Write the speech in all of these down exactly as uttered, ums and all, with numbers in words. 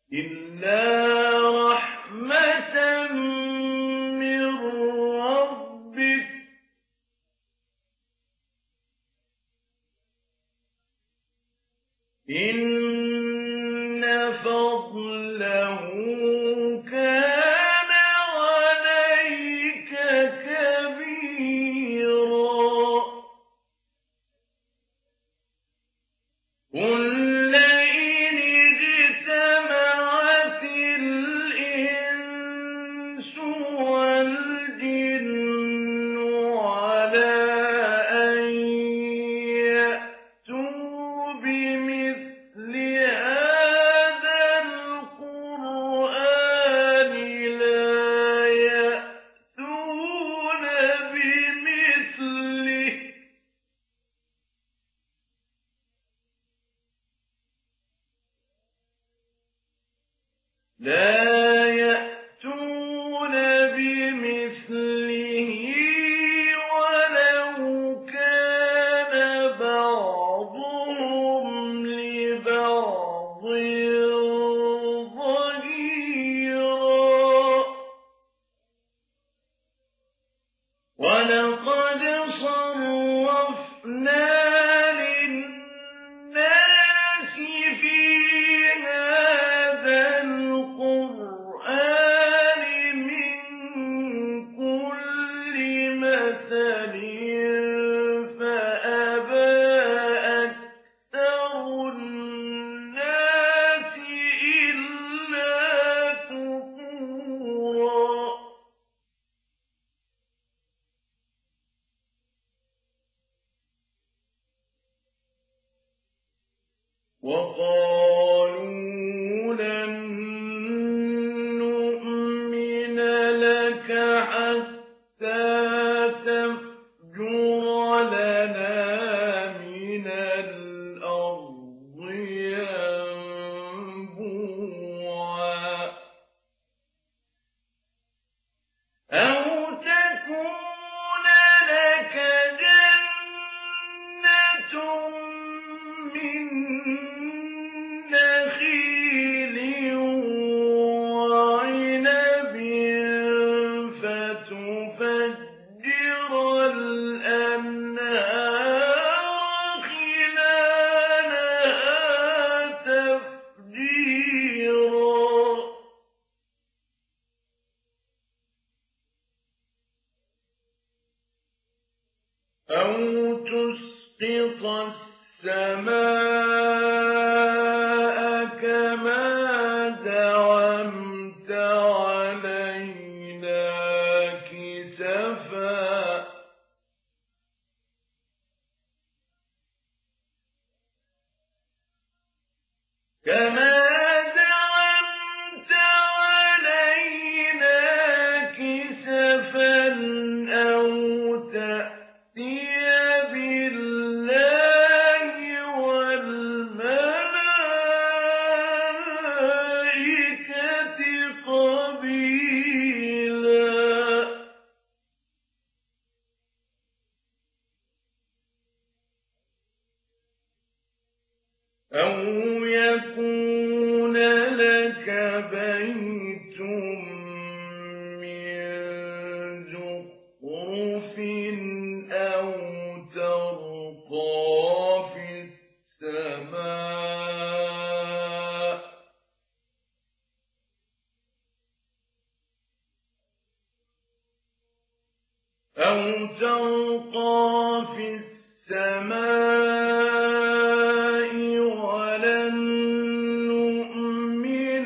إِلَّا رَحْمَةً مِّن رَّبِّكَ ۚ إِنَّ فَضْلَهُ كَانَ عَلَيْكَ كَبِيرًا. قُل لَّئِنِ اجْتَمَعَتِ الْإِنسُ وَالْجِنُّ عَلَىٰ أَن يَأْتُوا بِمِثْلِ هَٰذَا الْقُرْآنِ لَا يَأْتُونَ بِمِثْلِهِ لَا يَأْتُونَ بِمِثْلِهِ وَلَوْ كَانَ بَعْضُهُمْ لِبَعْضٍ ظَهِيرًا. وَلَقَدْ صَرَّفْنَا لِلنَّاسِ فِي هَٰذَا الْقُرْآنِ مِن كُلِّ مَثَلٍ فَأَبَىٰ أَكْثَرُ النَّاسِ إِلَّا كُفُورًا. وَقَالُوا لَن نُّؤْمِنَ لَكَ حَتَّىٰ تَفْجُرَ لَنَا مِنَ الْأَرْضِ يَنبُوعًا أَوْ تَكُونَ لَكَ جَنَّةٌ مِّن نَّخِيلٍ وَعِنَبٍ فَتُفَجِّرَ الْأَنْهَارَ خِلَالَهَا تَفْجِيرًا. أَوْ تُسْقِطَ السَّمَاءَ كَمَا زَعَمْتَ عَلَيْنَا كِسَفًا كَمَا زَعَمْتَ عَلَيْنَا كِسَفًا أَوْ تَأْتِيَ بِاللَّهِ وَالْمَلَائِكَةِ قَبِيلًا. أَوْ يَكُونَ لَكَ بَيْتٌ مِّن زُخْرُفٍ أَوْ تَرْقَىٰ فِي السَّمَاءِ أَوْ تَرْقَىٰ فِي السَّمَاءِ وَلَن نُّؤْمِنَ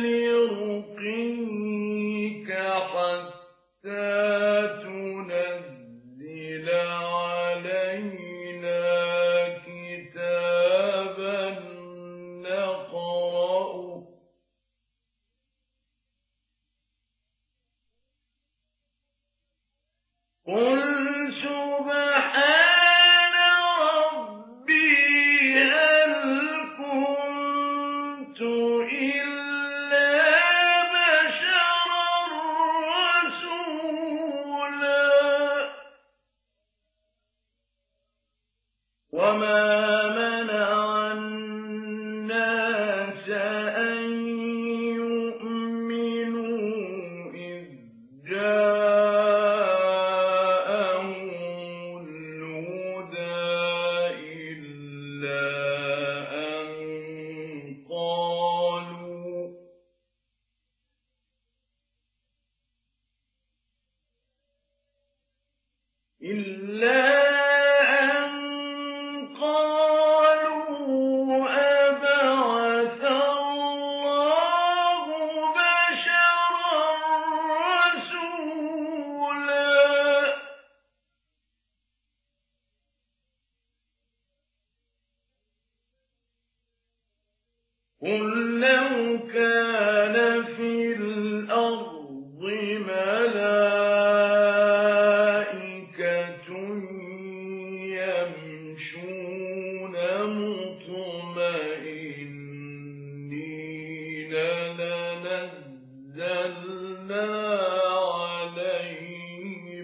لِرُقِيِّكَ حَتَّىٰ تُنَزِّلَ عَلَيْنَا كِتَابًا نَّقْرَؤُهُ قُلْ سُبْحَانَ رَبِّي هَلْ كُنتُ إِلَّا بَشَرًا رَّسُولًا. وَمَا مَنَعَ النَّاسَ أَن لو كان في الأرض ملائكة يمشون مطمئنين لنزلنا عليهم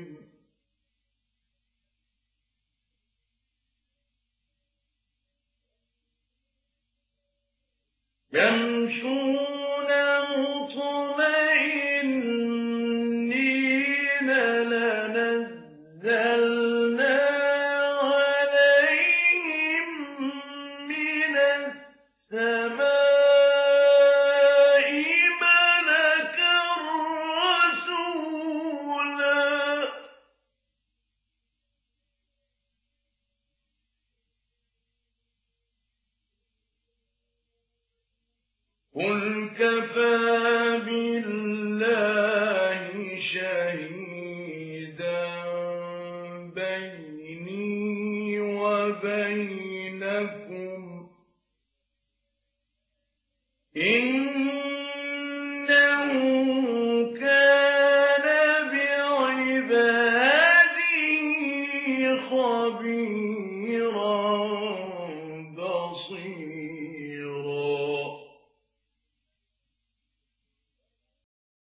يمشون مطمئنين لنزلنا عليهم من السماء ملكا رسولا قل كفى بالله شهيدا بيني وبينكم إنه كان بعباده خبيرا